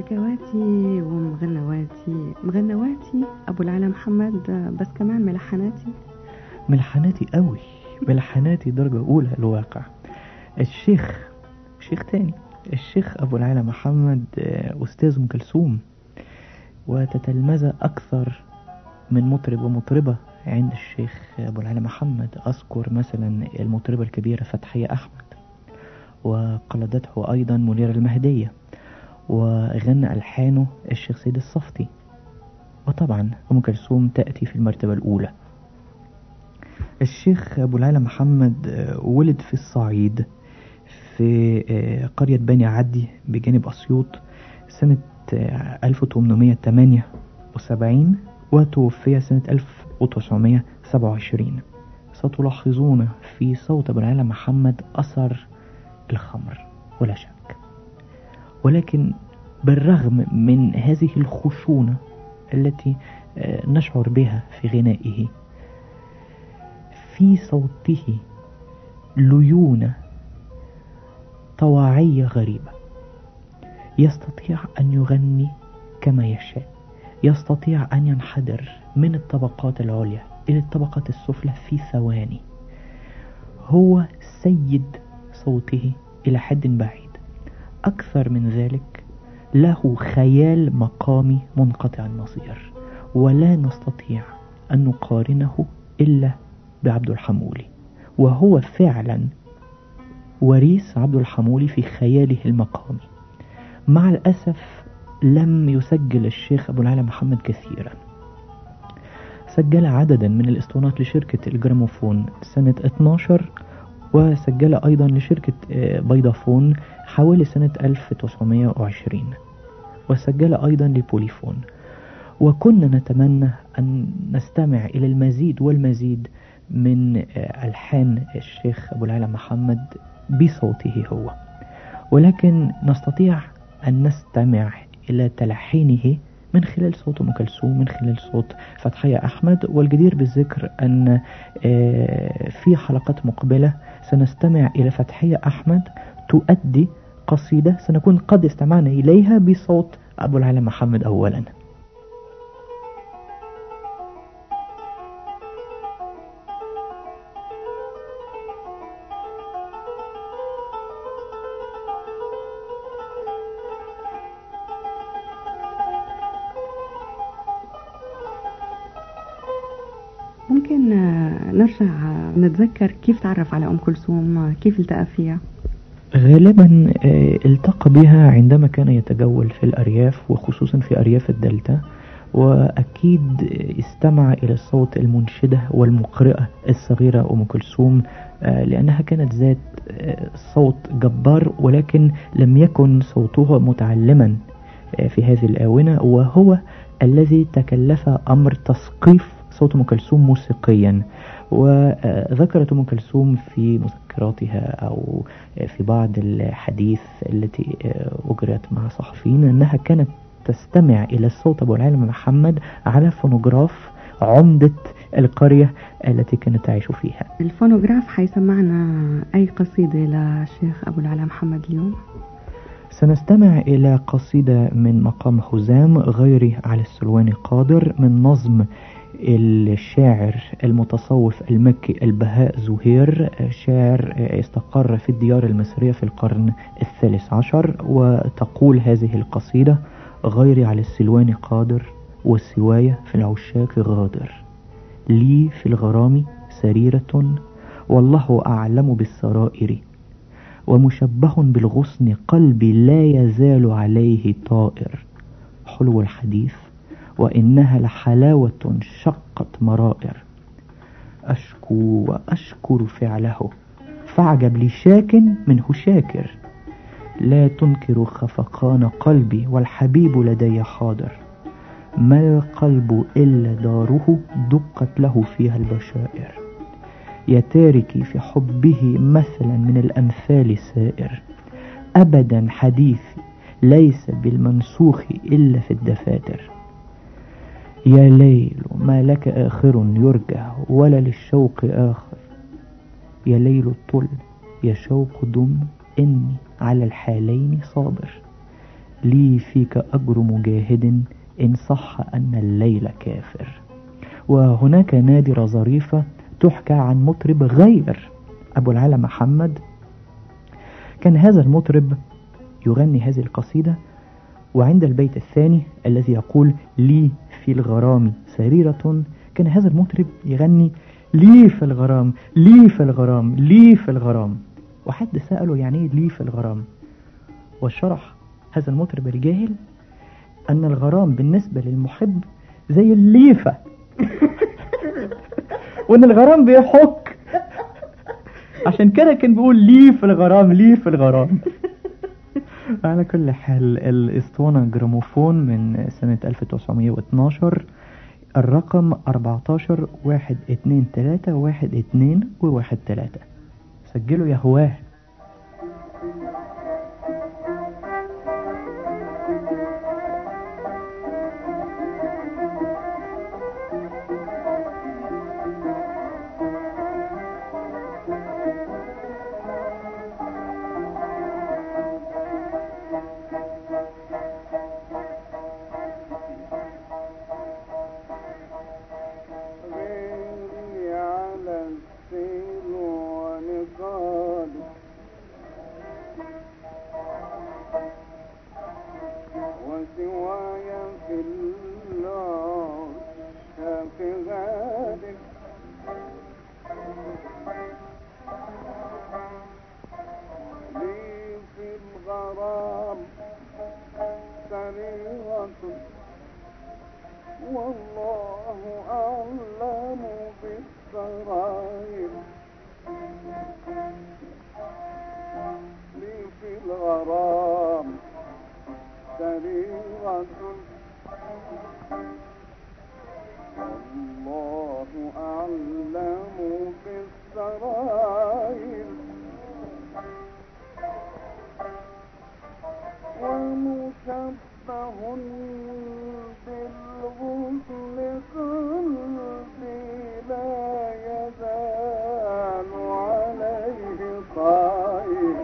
حكواتي ومغنواتي مغنواتي أبو العلا محمد، بس كمان ملحناتي. ملحناتي قوي، ملحناتي درجة أولى الواقع. شيخ تاني، الشيخ أبو العلا محمد أستاذ أم كلثوم، وتتلمذ أكثر من مطرب ومطربة عند الشيخ أبو العلا محمد. أذكر مثلا المطربة الكبيرة فتحية أحمد، وقلدته أيضا منيرة المهدية، وغنى ألحانه الشيخ سيد الصفتي، وطبعا أم كلثوم تأتي في المرتبة الأولى. الشيخ أبو العلا محمد ولد في الصعيد في قرية بني عدي بجانب أسيوط سنة 1878، وتوفي سنة 1927. ستلاحظون في صوت أبو العلا محمد أثر الخمر ولا شك، ولكن بالرغم من هذه الخشونة التي نشعر بها في غنائه، في صوته ليونة طواعية غريبة. يستطيع أن يغني كما يشاء، يستطيع أن ينحدر من الطبقات العليا إلى الطبقات السفلى في ثواني. هو سيد صوته إلى حد بعيد. أكثر من ذلك، له خيال مقامي منقطع النظير، ولا نستطيع أن نقارنه إلا بعبد الحمولي، وهو فعلا وريث عبد الحمولي في خياله المقامي. مع الأسف لم يسجل الشيخ أبو العلا محمد كثيرا. سجل عددا من الاسطوانات لشركة الجراموفون سنة 12، وسجل أيضا لشركة بيضافون حوالي سنة 1920، وسجل أيضا لبوليفون. وكنا نتمنى أن نستمع إلى المزيد والمزيد من ألحان الشيخ أبو العلا محمد بصوته هو، ولكن نستطيع أن نستمع إلى تلحينه من خلال صوت أم كلثوم، من خلال صوت فتحية أحمد. والجدير بالذكر أن في حلقات مقبلة سنستمع إلى فتحية أحمد تؤدي قصيدة سنكون قد استمعنا إليها بصوت أبو العلا محمد أولا. ممكن نرجع نتذكر كيف تعرف على أم كلثوم، كيف التقى فيها؟ غالبا التقى بها عندما كان يتجول في الأرياف، وخصوصا في أرياف الدلتا، وأكيد استمع إلى الصوت المنشدة والمقرئة الصغيرة أم كلثوم، لأنها كانت ذات صوت جبار، ولكن لم يكن صوتها متعلما في هذه الآونة، وهو الذي تكلف أمر تثقيف صوت أم كلثوم موسيقيا. وذكرت أم كلثوم في مذكراتها أو في بعض الحديث التي أجرت مع صحفيين أنها كانت تستمع إلى الصوت أبو العلا محمد على فونوغراف عمدة القرية التي كانت تعيش فيها. الفونوغراف حيسمعنا أي قصيدة للشيخ أبو العلا محمد اليوم؟ سنستمع إلى قصيدة من مقام حزام غيري على السلواني قادر، من نظم الشاعر المتصوف المكي البهاء زهير، شاعر استقر في الديار المصرية في القرن 13. وتقول هذه القصيدة: غيري على السلوان قادر، والسواية في العشاق غادر، لي في الغرام سريرة، والله أعلم بالسرائر، ومشبه بالغصن قلبي لا يزال عليه طائر، حلو الحديث وإنها لحلاوة شقت مرائر، أشكو وأشكر فعله، فاعجب لشاك منه شاكر، لا تنكر خفقان قلبي والحبيب لدي حاضر، ما القلب إلا داره دقت له فيها البشائر، يا تاركي في حبه مثلا من الأمثال سائر، أبدا حديثي ليس بالمنسوخ إلا في الدفاتر، يا ليل ما لك آخر يرجى ولا للشوق آخر، يا ليل الطل يا شوق دم إني على الحالين صابر، لي فيك أجر مجاهد إن صح أن الليل كافر. وهناك نادرة ظريفة تحكى عن مطرب غير أبو العلا محمد. كان هذا المطرب يغني هذه القصيدة، وعند البيت الثاني الذي يقول لي في الغرام سريرة، كان هذا المطرب يغني لي في الغرام، لي في الغرام، لي في الغرام. وحد سأله يعني ايه لي في الغرام، وشرح هذا المطرب الجاهل أن الغرام بالنسبة للمحب زي الليفة وأن الغرام بيحك، عشان كده كان بيقول لي في الغرام، لي في الغرام. على كل حال، الاسطوانة جراموفون من سنة 1912، الرقم 14-123-12-13. سجلوا يا هواه. والله أعلم بالسرائر، لي في الغرام سريرة، والله أعلم بالسرائر، ومشبه بالغصن قلبي لا يزال عليه طائر.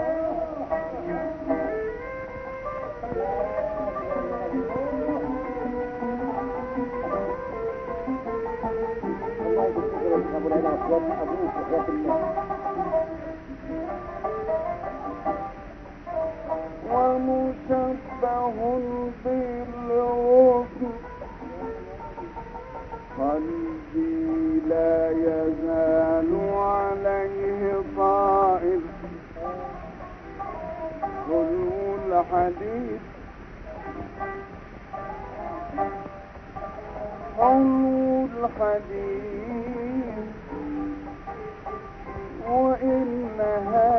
ومشبه بالغصن قلبي لا يزال عليه طائر. خلو الحديث خلو الحديث وإنها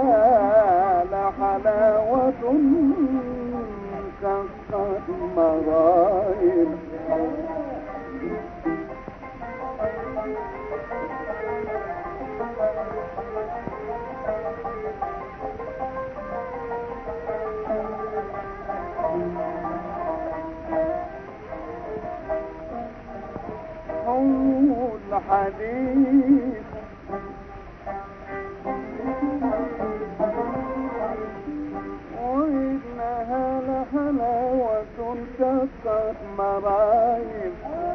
لحلاوة كالمرايل. حلو الحديث وإنها لحلاوة كالمرايل.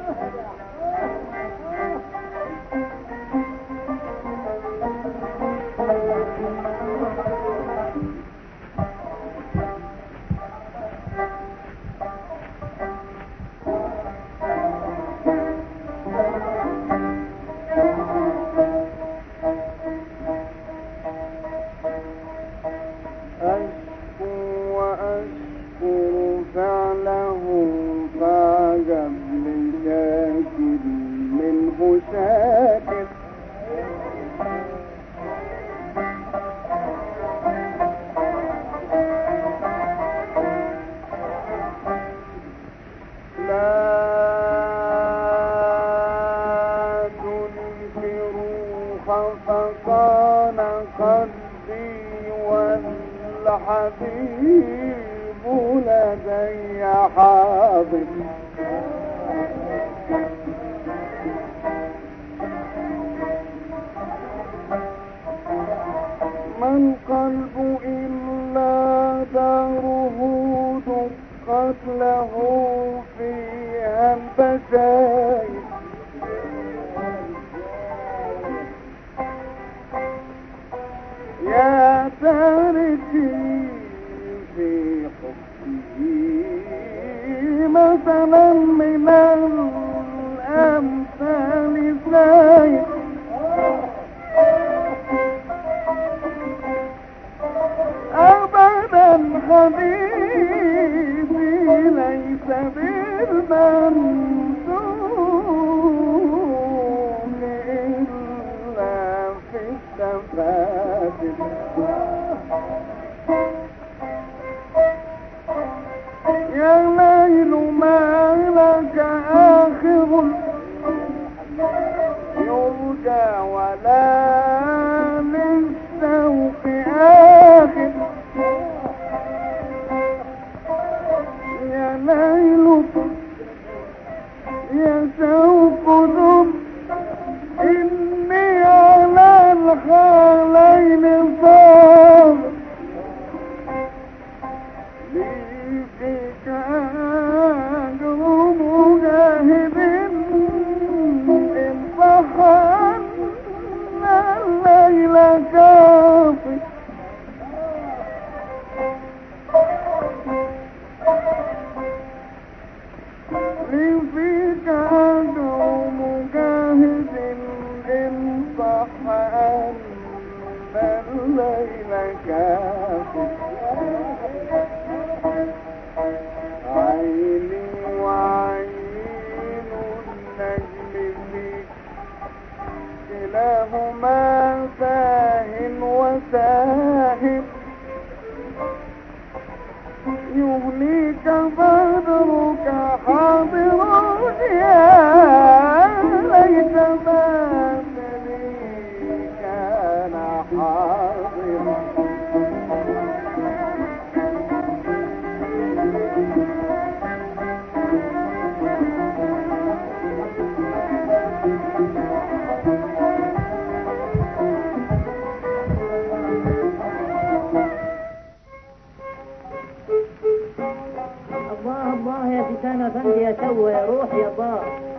فعله فعجب لشاكر منه شاكر. لا تنكروا خفقان قلبي والحبيب لدي حاضر. ما القلب إلا داره شايف يا تاركي في حبه مثلا من الأمثال زايد أبدا حبيبي ليس بالمنسوب إلا في التفاتل يا ليل ما لك آخر يرجى ولا للشوق آخر يا ليل يا شوق ذب إني على الحالين صار لي فيك أجر مجاهد إن صح أن الليل كافي لي فيك أجر مجاهد إن صح أن الليل كافي عيني وعين النجم فيك كلاهما ساه وساهب يهنيك بدرك حاضر يا ليت ما كان حاضرا الله الله يا فتانة بندي يا سوى يا روح يا بار.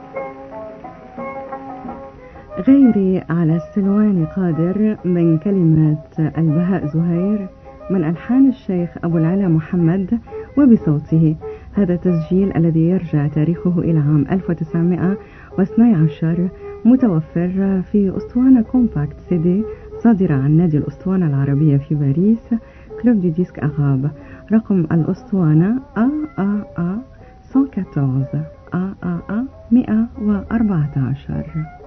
غيري على السلوان قادر من كلمات البهاء زهير من ألحان الشيخ أبو العلا محمد وبصوته. هذا تسجيل الذي يرجع تاريخه إلى عام 1912 متوفر في أسطوانة كومباكت سي دي صادرة عن نادي الأسطوانة العربية في باريس كلوب دي ديسك أغاب. رقم الأسطوانة AAA 114 AAA 114.